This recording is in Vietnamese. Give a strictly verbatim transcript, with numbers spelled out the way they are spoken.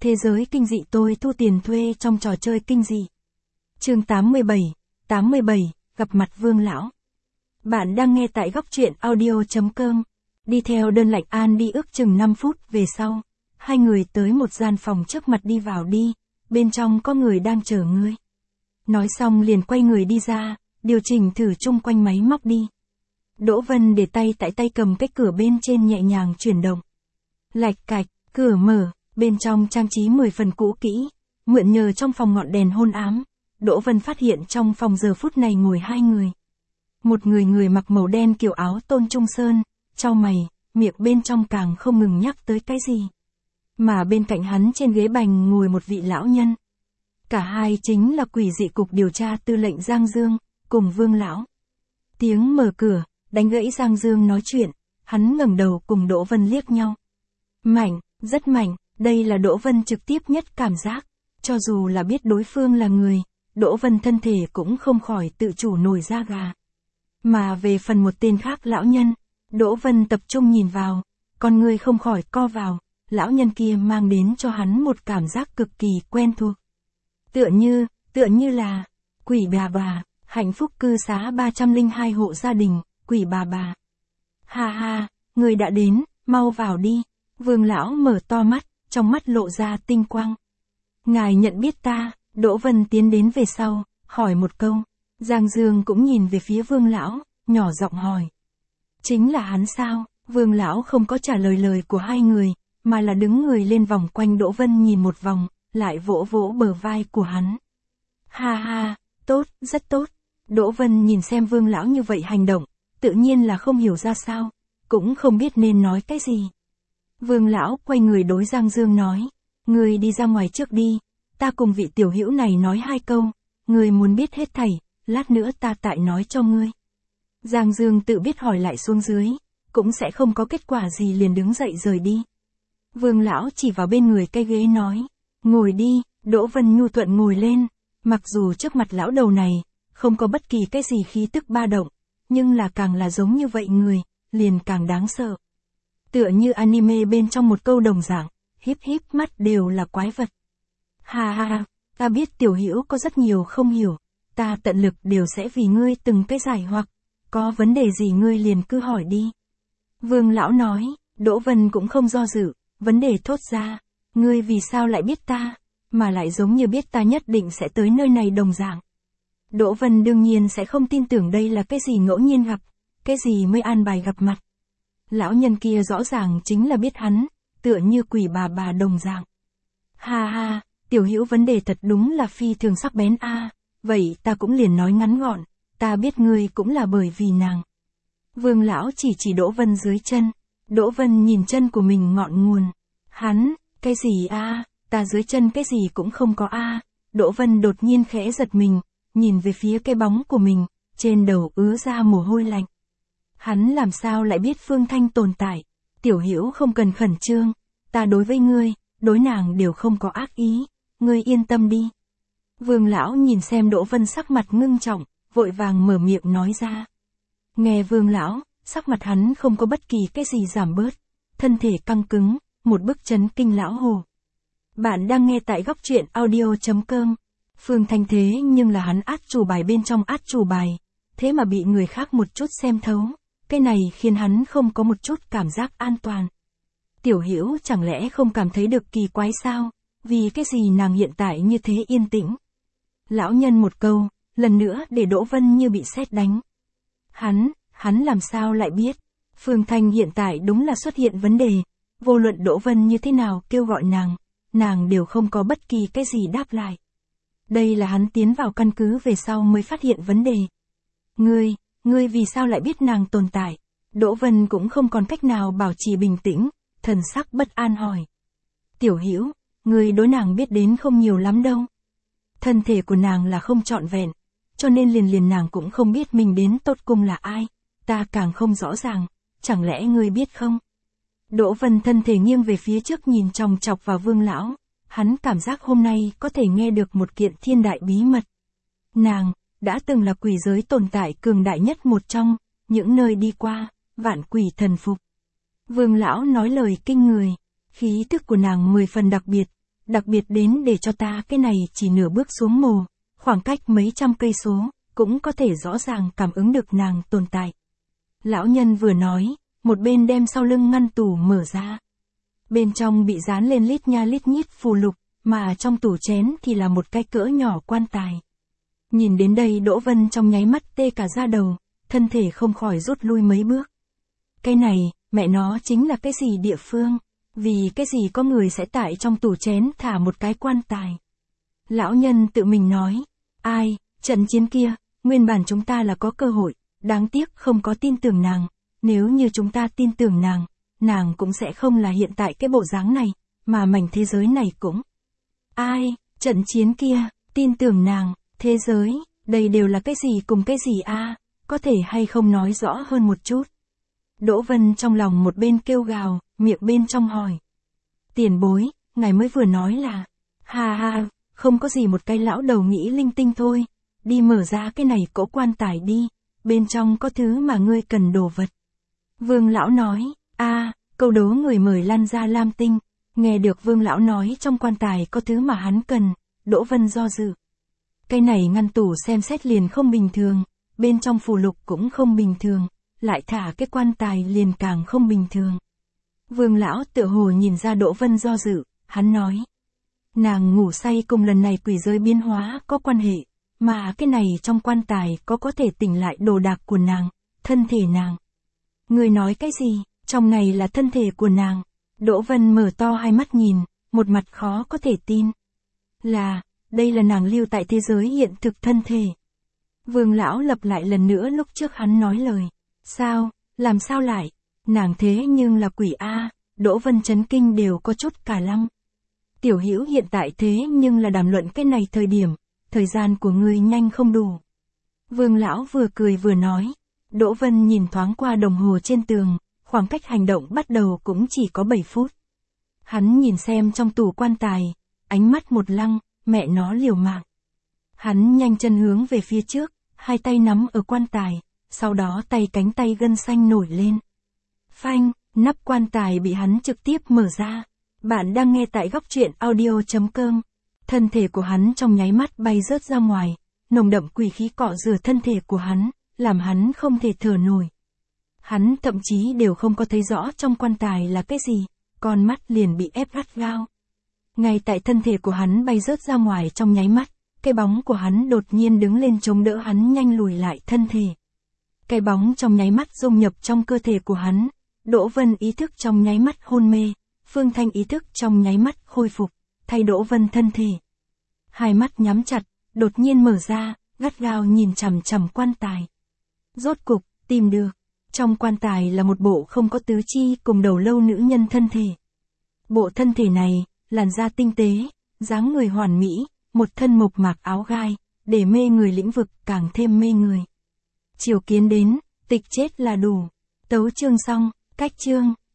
Thế giới kinh dị tôi thu tiền thuê trong trò chơi kinh dị. Chương tám mươi bảy, tám mươi bảy, gặp mặt Vương lão. Bạn đang nghe tại góc truyện audio chấm com. Đi theo đơn lạnh An đi ước chừng năm phút về sau, hai người tới một gian phòng trước mặt đi vào đi, bên trong có người đang chờ ngươi. Nói xong liền quay người đi ra, điều chỉnh thử chung quanh máy móc đi. Đỗ Vân để tay tại tay cầm cái cửa bên trên nhẹ nhàng chuyển động. Lạch cạch, cửa mở, bên trong trang trí mười phần cũ kỹ, mượn nhờ trong phòng ngọn đèn hôn ám, Đỗ Vân phát hiện trong phòng giờ phút này ngồi hai người. Một người người mặc màu đen kiểu áo Tôn Trung Sơn, chau mày, miệng bên trong càng không ngừng nhắc tới cái gì. Mà bên cạnh hắn trên ghế bành ngồi một vị lão nhân. Cả hai chính là quỷ dị cục điều tra tư lệnh Giang Dương, cùng Vương lão. Tiếng mở cửa, đánh gãy Giang Dương nói chuyện, hắn ngẩng đầu cùng Đỗ Vân liếc nhau. Mạnh, rất mạnh, đây là Đỗ Vân trực tiếp nhất cảm giác, cho dù là biết đối phương là người, Đỗ Vân thân thể cũng không khỏi tự chủ nổi da gà. Mà về phần một tên khác lão nhân, Đỗ Vân tập trung nhìn vào, con người không khỏi co vào, lão nhân kia mang đến cho hắn một cảm giác cực kỳ quen thuộc. Tựa như, tựa như là, quỷ bà bà, hạnh phúc cư xá ba trăm lẻ hai hộ gia đình, quỷ bà bà. Ha ha, người đã đến, mau vào đi. Vương lão mở to mắt, trong mắt lộ ra tinh quang. Ngài nhận biết ta? Đỗ Vân tiến đến về sau, hỏi một câu. Giang Dương cũng nhìn về phía Vương lão, nhỏ giọng hỏi. Chính là hắn sao? Vương lão không có trả lời lời của hai người, mà là đứng người lên vòng quanh Đỗ Vân nhìn một vòng, lại vỗ vỗ bờ vai của hắn. Ha ha, tốt, rất tốt. Đỗ Vân nhìn xem Vương lão như vậy hành động, tự nhiên là không hiểu ra sao, cũng không biết nên nói cái gì. Vương lão quay người đối Giang Dương nói, ngươi đi ra ngoài trước đi, ta cùng vị tiểu hữu này nói hai câu, ngươi muốn biết hết thảy, lát nữa ta tại nói cho ngươi. Giang Dương tự biết hỏi lại xuống dưới, cũng sẽ không có kết quả gì liền đứng dậy rời đi. Vương lão chỉ vào bên người cây ghế nói, ngồi đi. Đỗ Vân nhu thuận ngồi lên, mặc dù trước mặt lão đầu này, không có bất kỳ cái gì khí tức ba động, nhưng là càng là giống như vậy người, liền càng đáng sợ. Tựa như anime bên trong một câu đồng dạng, híp híp mắt đều là quái vật. Ha ha ha, ta biết tiểu hữu có rất nhiều không hiểu, ta tận lực đều sẽ vì ngươi từng cái giải hoặc, có vấn đề gì ngươi liền cứ hỏi đi. Vương lão nói, Đỗ Vân cũng không do dự, vấn đề thốt ra, ngươi vì sao lại biết ta, mà lại giống như biết ta nhất định sẽ tới nơi này đồng dạng. Đỗ Vân đương nhiên sẽ không tin tưởng đây là cái gì ngẫu nhiên gặp, cái gì mới an bài gặp mặt. Lão nhân kia rõ ràng chính là biết hắn, tựa như quỷ bà bà đồng dạng. Ha ha, tiểu hữu vấn đề thật đúng là phi thường sắc bén a. À, vậy ta cũng liền nói ngắn gọn, ta biết ngươi cũng là bởi vì nàng. Vương lão chỉ chỉ Đỗ Vân dưới chân, Đỗ Vân nhìn chân của mình ngọn nguồn. Hắn, cái gì a? À, ta dưới chân cái gì cũng không có a. À. Đỗ Vân đột nhiên khẽ giật mình, nhìn về phía cái bóng của mình, trên đầu ứa ra mồ hôi lạnh. Hắn làm sao lại biết Phương Thanh tồn tại? Tiểu hữu không cần khẩn trương, ta đối với ngươi, đối nàng đều không có ác ý, ngươi yên tâm đi. Vương lão nhìn xem Đỗ Vân sắc mặt ngưng trọng, vội vàng mở miệng nói ra. Nghe Vương lão, sắc mặt hắn không có bất kỳ cái gì giảm bớt, thân thể căng cứng, một bức chấn kinh lão hồ. Bạn đang nghe tại góc truyện audio chấm com. Phương Thanh thế nhưng là hắn át chủ bài bên trong át chủ bài, thế mà bị người khác một chút xem thấu. Cái này khiến hắn không có một chút cảm giác an toàn. Tiểu hữu chẳng lẽ không cảm thấy được kỳ quái sao? Vì cái gì nàng hiện tại như thế yên tĩnh? Lão nhân một câu, lần nữa để Đỗ Vân như bị sét đánh. Hắn, hắn làm sao lại biết? Phương Thanh hiện tại đúng là xuất hiện vấn đề. Vô luận Đỗ Vân như thế nào kêu gọi nàng, nàng đều không có bất kỳ cái gì đáp lại. Đây là hắn tiến vào căn cứ về sau mới phát hiện vấn đề. Ngươi, ngươi vì sao lại biết nàng tồn tại? Đỗ Vân cũng không còn cách nào bảo trì bình tĩnh, thần sắc bất an hỏi. Tiểu hữu, ngươi đối nàng biết đến không nhiều lắm đâu. Thân thể của nàng là không trọn vẹn, cho nên liền liền nàng cũng không biết mình đến tột cùng là ai, ta càng không rõ ràng, chẳng lẽ ngươi biết không? Đỗ Vân thân thể nghiêng về phía trước nhìn chòng chọc vào Vương lão, hắn cảm giác hôm nay có thể nghe được một kiện thiên đại bí mật. Nàng đã từng là quỷ giới tồn tại cường đại nhất một trong những nơi đi qua, vạn quỷ thần phục. Vương lão nói lời kinh người, khí tức của nàng mười phần đặc biệt, đặc biệt đến để cho ta cái này chỉ nửa bước xuống mồ, khoảng cách mấy trăm cây số, cũng có thể rõ ràng cảm ứng được nàng tồn tại. Lão nhân vừa nói, một bên đem sau lưng ngăn tủ mở ra. Bên trong bị dán lên lít nha lít nhít phù lục, mà trong tủ chén thì là một cái cỡ nhỏ quan tài. Nhìn đến đây Đỗ Vân trong nháy mắt tê cả da đầu, thân thể không khỏi rút lui mấy bước. Cái này, mẹ nó chính là cái gì địa phương? Vì cái gì có người sẽ tại trong tủ chén thả một cái quan tài? Lão nhân tự mình nói, ai, trận chiến kia, nguyên bản chúng ta là có cơ hội, đáng tiếc không có tin tưởng nàng, nếu như chúng ta tin tưởng nàng, nàng cũng sẽ không là hiện tại cái bộ dáng này, mà mảnh thế giới này cũng. Ai, trận chiến kia, tin tưởng nàng, thế giới, đây đều là cái gì cùng cái gì a? Có thể hay không nói rõ hơn một chút? Đỗ Vân trong lòng một bên kêu gào, miệng bên trong hỏi. Tiền bối, ngài mới vừa nói là, ha ha, không có gì một cái lão đầu nghĩ linh tinh thôi, đi mở ra cái này cỗ quan tài đi, bên trong có thứ mà ngươi cần đồ vật. Vương lão nói, a, câu đố người mời lăn ra lam tinh, nghe được Vương lão nói trong quan tài có thứ mà hắn cần, Đỗ Vân do dự. Cái này ngăn tủ xem xét liền không bình thường, bên trong phù lục cũng không bình thường, lại thả cái quan tài liền càng không bình thường. Vương lão tựa hồ nhìn ra Đỗ Vân do dự, hắn nói. Nàng ngủ say cùng lần này quỷ giới biến hóa có quan hệ, mà cái này trong quan tài có có thể tỉnh lại đồ đạc của nàng, thân thể nàng. Người nói cái gì, trong này là thân thể của nàng. Đỗ Vân mở to hai mắt nhìn, một mặt khó có thể tin. Là, đây là nàng lưu tại thế giới hiện thực thân thể. Vương lão lặp lại lần nữa lúc trước hắn nói lời. Sao, làm sao lại, nàng thế nhưng là quỷ A, Đỗ Vân chấn kinh đều có chút cả lăng. Tiểu Hữu hiện tại thế nhưng là đàm luận cái này thời điểm, thời gian của ngươi nhanh không đủ. Vương lão vừa cười vừa nói, Đỗ Vân nhìn thoáng qua đồng hồ trên tường, khoảng cách hành động bắt đầu cũng chỉ có bảy phút. Hắn nhìn xem trong tủ quan tài, ánh mắt một lăng, mẹ nó liều mạng. Hắn nhanh chân hướng về phía trước, hai tay nắm ở quan tài, sau đó tay cánh tay gân xanh nổi lên. Phanh, nắp quan tài bị hắn trực tiếp mở ra. Bạn đang nghe tại góc truyện audio chấm com. Thân thể của hắn trong nháy mắt bay rớt ra ngoài, nồng đậm quỷ khí cọ rửa thân thể của hắn, làm hắn không thể thở nổi. Hắn thậm chí đều không có thấy rõ trong quan tài là cái gì, con mắt liền bị ép gắt gao. Ngay tại thân thể của hắn bay rớt ra ngoài trong nháy mắt, cái bóng của hắn đột nhiên đứng lên chống đỡ hắn nhanh lùi lại thân thể. Cái bóng trong nháy mắt dung nhập trong cơ thể của hắn, Đỗ Vân ý thức trong nháy mắt hôn mê, Phương Thanh ý thức trong nháy mắt khôi phục, thay Đỗ Vân thân thể. Hai mắt nhắm chặt, đột nhiên mở ra, gắt gao nhìn chằm chằm quan tài. Rốt cục, tìm được. Trong quan tài là một bộ không có tứ chi cùng đầu lâu nữ nhân thân thể. Bộ thân thể này, làn da tinh tế, dáng người hoàn mỹ, một thân mộc mạc áo gai, để mê người lĩnh vực càng thêm mê người. Chiều kiến đến, tịch chết là đủ. Tấu chương xong, cách chương.